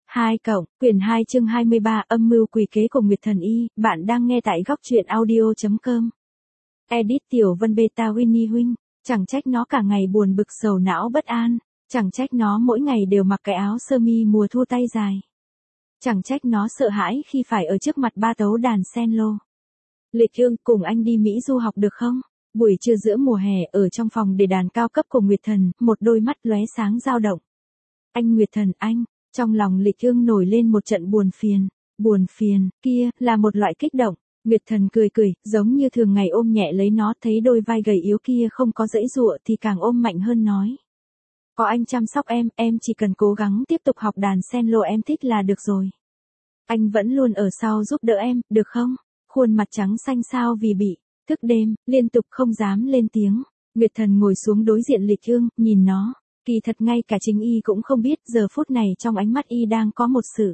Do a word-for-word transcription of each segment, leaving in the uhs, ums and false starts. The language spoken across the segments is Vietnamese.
hai cộng, quyển hai chương hai mươi ba, âm mưu quỷ kế của Nguyệt Thần Y, bạn đang nghe tại góc truyện audio.com. Edit Tiểu Vân Beta Winnie huynh, chẳng trách nó cả ngày buồn bực sầu não bất an, chẳng trách nó mỗi ngày đều mặc cái áo sơ mi mùa thu tay dài. Chẳng trách nó sợ hãi khi phải ở trước mặt ba tấu đàn sen lô. Lịch Hương, cùng anh đi Mỹ du học được không? Buổi trưa giữa mùa hè ở trong phòng để đàn cao cấp của Nguyệt Thần, một đôi mắt lóe sáng dao động. Anh Nguyệt Thần anh, trong lòng Lịch Hương nổi lên một trận buồn phiền. Buồn phiền, kia, là một loại kích động. Nguyệt Thần cười cười, giống như thường ngày ôm nhẹ lấy nó, thấy đôi vai gầy yếu kia không có dãy dụa thì càng ôm mạnh hơn nói. Có anh chăm sóc em, em chỉ cần cố gắng tiếp tục học đàn sen lô em thích là được rồi. Anh vẫn luôn ở sau giúp đỡ em, được không? Khuôn mặt trắng xanh xao vì bị thức đêm, liên tục không dám lên tiếng. Nguyệt Thần ngồi xuống đối diện Lịch Hương, nhìn nó. Kỳ thật ngay cả chính y cũng không biết giờ phút này trong ánh mắt y đang có một sự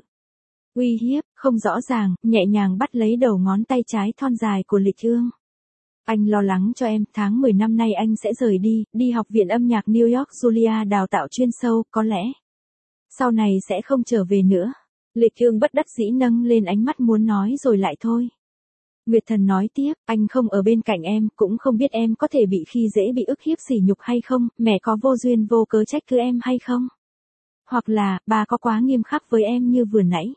uy hiếp, không rõ ràng, nhẹ nhàng bắt lấy đầu ngón tay trái thon dài của Lịch Hương. Anh lo lắng cho em, tháng mười năm nay anh sẽ rời đi, đi học viện âm nhạc New York Julia đào tạo chuyên sâu, có lẽ sau này sẽ không trở về nữa. Lịch Hương bất đắc dĩ nâng lên ánh mắt muốn nói rồi lại thôi. Nguyệt Thần nói tiếp, anh không ở bên cạnh em, cũng không biết em có thể bị khi dễ bị ức hiếp sỉ nhục hay không, mẹ có vô duyên vô cớ trách cứ em hay không? Hoặc là, bà có quá nghiêm khắc với em như vừa nãy?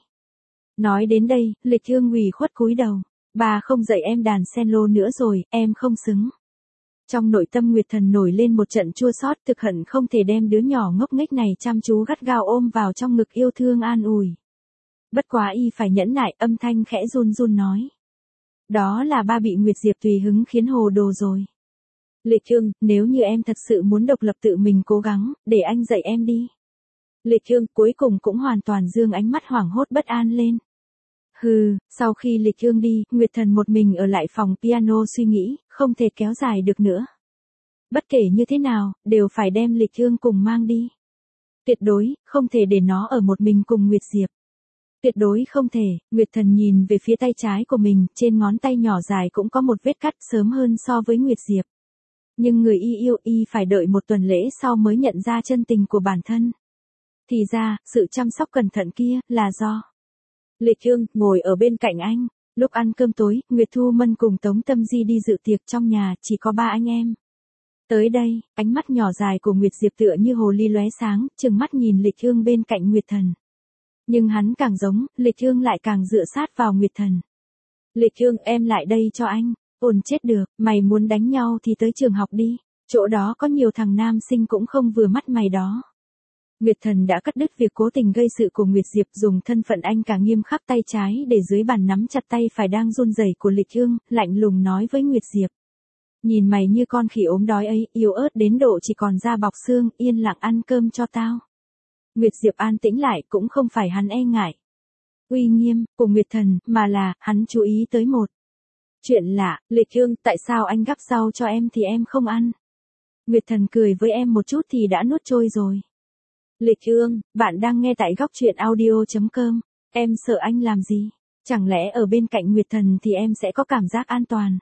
Nói đến đây, Lịch Hương ủy khuất cúi đầu. Bà không dạy em đàn sen lô nữa rồi, em không xứng. Trong nội tâm Nguyệt Thần nổi lên một trận chua xót, thực hận không thể đem đứa nhỏ ngốc nghếch này chăm chú gắt gao ôm vào trong ngực yêu thương an ủi. Bất quá y phải nhẫn nại, âm thanh khẽ run run nói. Đó là ba bị Nguyệt Diệp tùy hứng khiến hồ đồ rồi. Lịch Hương, nếu như em thật sự muốn độc lập tự mình cố gắng, để anh dạy em đi. Lịch Hương cuối cùng cũng hoàn toàn dương ánh mắt hoảng hốt bất an lên. Hừ, sau khi Lịch Hương đi, Nguyệt Thần một mình ở lại phòng piano suy nghĩ, không thể kéo dài được nữa. Bất kể như thế nào, đều phải đem Lịch Hương cùng mang đi. Tuyệt đối, không thể để nó ở một mình cùng Nguyệt Diệp. Tuyệt đối không thể. Nguyệt Thần nhìn về phía tay trái của mình, trên ngón tay nhỏ dài cũng có một vết cắt sớm hơn so với Nguyệt Diệp. Nhưng người y yêu y phải đợi một tuần lễ sau mới nhận ra chân tình của bản thân. Thì ra, sự chăm sóc cẩn thận kia, là do Lịch Hương ngồi ở bên cạnh anh. Lúc ăn cơm tối, Nguyệt Thu Mân cùng Tống Tâm Di đi dự tiệc trong nhà, chỉ có ba anh em. Tới đây, ánh mắt nhỏ dài của Nguyệt Diệp tựa như hồ ly lóe sáng, trừng mắt nhìn Lịch Hương bên cạnh Nguyệt Thần. Nhưng hắn càng giống, Lịch Hương lại càng dựa sát vào Nguyệt Thần. Lịch Hương, em lại đây cho anh. Ồn chết được, mày muốn đánh nhau thì tới trường học đi. Chỗ đó có nhiều thằng nam sinh cũng không vừa mắt mày đó. Nguyệt Thần đã cắt đứt việc cố tình gây sự của Nguyệt Diệp, dùng thân phận anh càng nghiêm khắc tay trái để dưới bàn nắm chặt tay phải đang run rẩy của Lịch Hương, lạnh lùng nói với Nguyệt Diệp. Nhìn mày như con khỉ ốm đói ấy, yếu ớt đến độ chỉ còn da bọc xương, yên lặng ăn cơm cho tao. Nguyệt Diệp an tĩnh lại, cũng không phải hắn e ngại uy nghiêm của Nguyệt Thần, mà là, hắn chú ý tới một chuyện lạ. Lịch Hương, tại sao anh gắp rau cho em thì em không ăn? Nguyệt Thần cười với em một chút thì đã nuốt trôi rồi. Lịch Hương, bạn đang nghe tại góc truyện audio.com. Em sợ anh làm gì? Chẳng lẽ ở bên cạnh Nguyệt Thần thì em sẽ có cảm giác an toàn?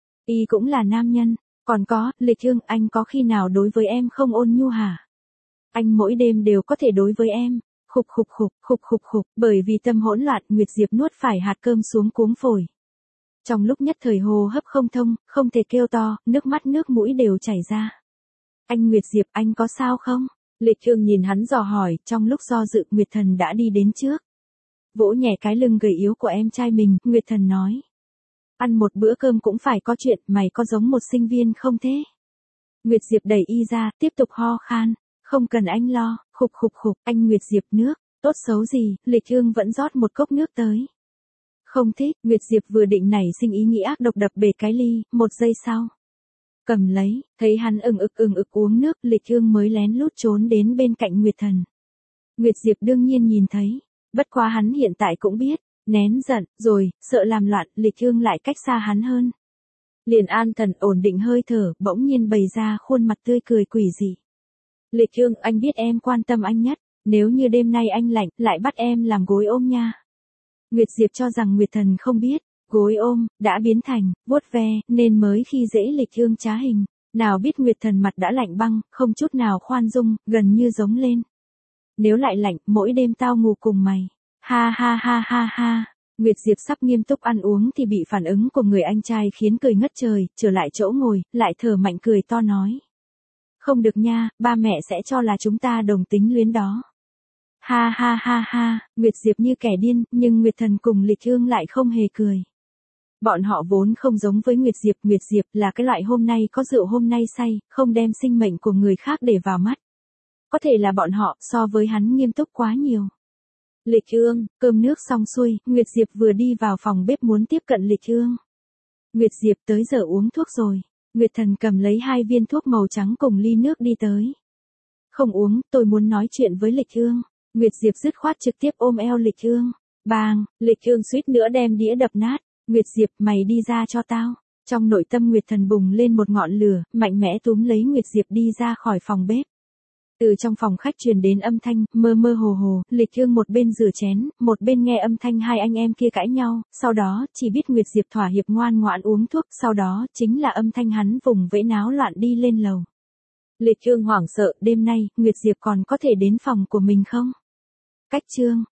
Y cũng là nam nhân. Còn có, Lịch Hương, anh có khi nào đối với em không ôn nhu hả? Anh mỗi đêm đều có thể đối với em. Khục khục khục, khục khục khục, bởi vì tâm hỗn loạn, Nguyệt Diệp nuốt phải hạt cơm xuống cuống phổi. Trong lúc nhất thời hô hấp không thông, không thể kêu to, nước mắt nước mũi đều chảy ra. Anh Nguyệt Diệp, anh có sao không? Lịch Hương nhìn hắn dò hỏi, trong lúc do dự, Nguyệt Thần đã đi đến trước. Vỗ nhẹ cái lưng gầy yếu của em trai mình, Nguyệt Thần nói. Ăn một bữa cơm cũng phải có chuyện, mày có giống một sinh viên không thế? Nguyệt Diệp đẩy y ra, tiếp tục ho khan. Không cần anh lo, khục khục khục, anh Nguyệt Diệp nước, tốt xấu gì, Lịch Hương vẫn rót một cốc nước tới. Không thích, Nguyệt Diệp vừa định nảy sinh ý nghĩ ác độc đập bể cái ly, một giây sau. Cầm lấy, thấy hắn ừng ực ừng ực uống nước, Lịch Hương mới lén lút trốn đến bên cạnh Nguyệt Thần. Nguyệt Diệp đương nhiên nhìn thấy, bất quá hắn hiện tại cũng biết, nén giận, rồi, sợ làm loạn, Lịch Hương lại cách xa hắn hơn. Liền an thần ổn định hơi thở, bỗng nhiên bày ra khuôn mặt tươi cười quỷ dị. Lịch Hương, anh biết em quan tâm anh nhất, nếu như đêm nay anh lạnh, lại bắt em làm gối ôm nha. Nguyệt Diệp cho rằng Nguyệt Thần không biết, gối ôm, đã biến thành, vuốt ve, nên mới khi dễ Lịch Hương trá hình. Nào biết Nguyệt Thần mặt đã lạnh băng, không chút nào khoan dung, gần như giống lên. Nếu lại lạnh, mỗi đêm tao ngủ cùng mày. Ha ha ha ha ha. Nguyệt Diệp sắp nghiêm túc ăn uống thì bị phản ứng của người anh trai khiến cười ngất trời, trở lại chỗ ngồi, lại thở mạnh cười to nói. Không được nha, ba mẹ sẽ cho là chúng ta đồng tính luyến đó. Ha ha ha ha, Nguyệt Diệp như kẻ điên, nhưng Nguyệt Thần cùng Lịch Ương lại không hề cười. Bọn họ vốn không giống với Nguyệt Diệp, Nguyệt Diệp là cái loại hôm nay có rượu hôm nay say, không đem sinh mệnh của người khác để vào mắt. Có thể là bọn họ so với hắn nghiêm túc quá nhiều. Lịch Ương, cơm nước xong xuôi, Nguyệt Diệp vừa đi vào phòng bếp muốn tiếp cận Lịch Ương. Nguyệt Diệp tới giờ uống thuốc rồi. Nguyệt Thần cầm lấy hai viên thuốc màu trắng cùng ly nước đi tới. Không uống, tôi muốn nói chuyện với Lịch Ương. Nguyệt Diệp dứt khoát trực tiếp ôm eo Lịch Ương. Bang, Lịch Ương suýt nữa đem đĩa đập nát. Nguyệt Diệp, mày đi ra cho tao. Trong nội tâm Nguyệt Thần bùng lên một ngọn lửa, mạnh mẽ túm lấy Nguyệt Diệp đi ra khỏi phòng bếp. Từ trong phòng khách truyền đến âm thanh, mơ mơ hồ hồ, Lịch Ương một bên rửa chén, một bên nghe âm thanh hai anh em kia cãi nhau, sau đó, chỉ biết Nguyệt Diệp thỏa hiệp ngoan ngoãn uống thuốc, sau đó, chính là âm thanh hắn vùng vẫy náo loạn đi lên lầu. Lịch Ương hoảng sợ, đêm nay, Nguyệt Diệp còn có thể đến phòng của mình không? Cách chương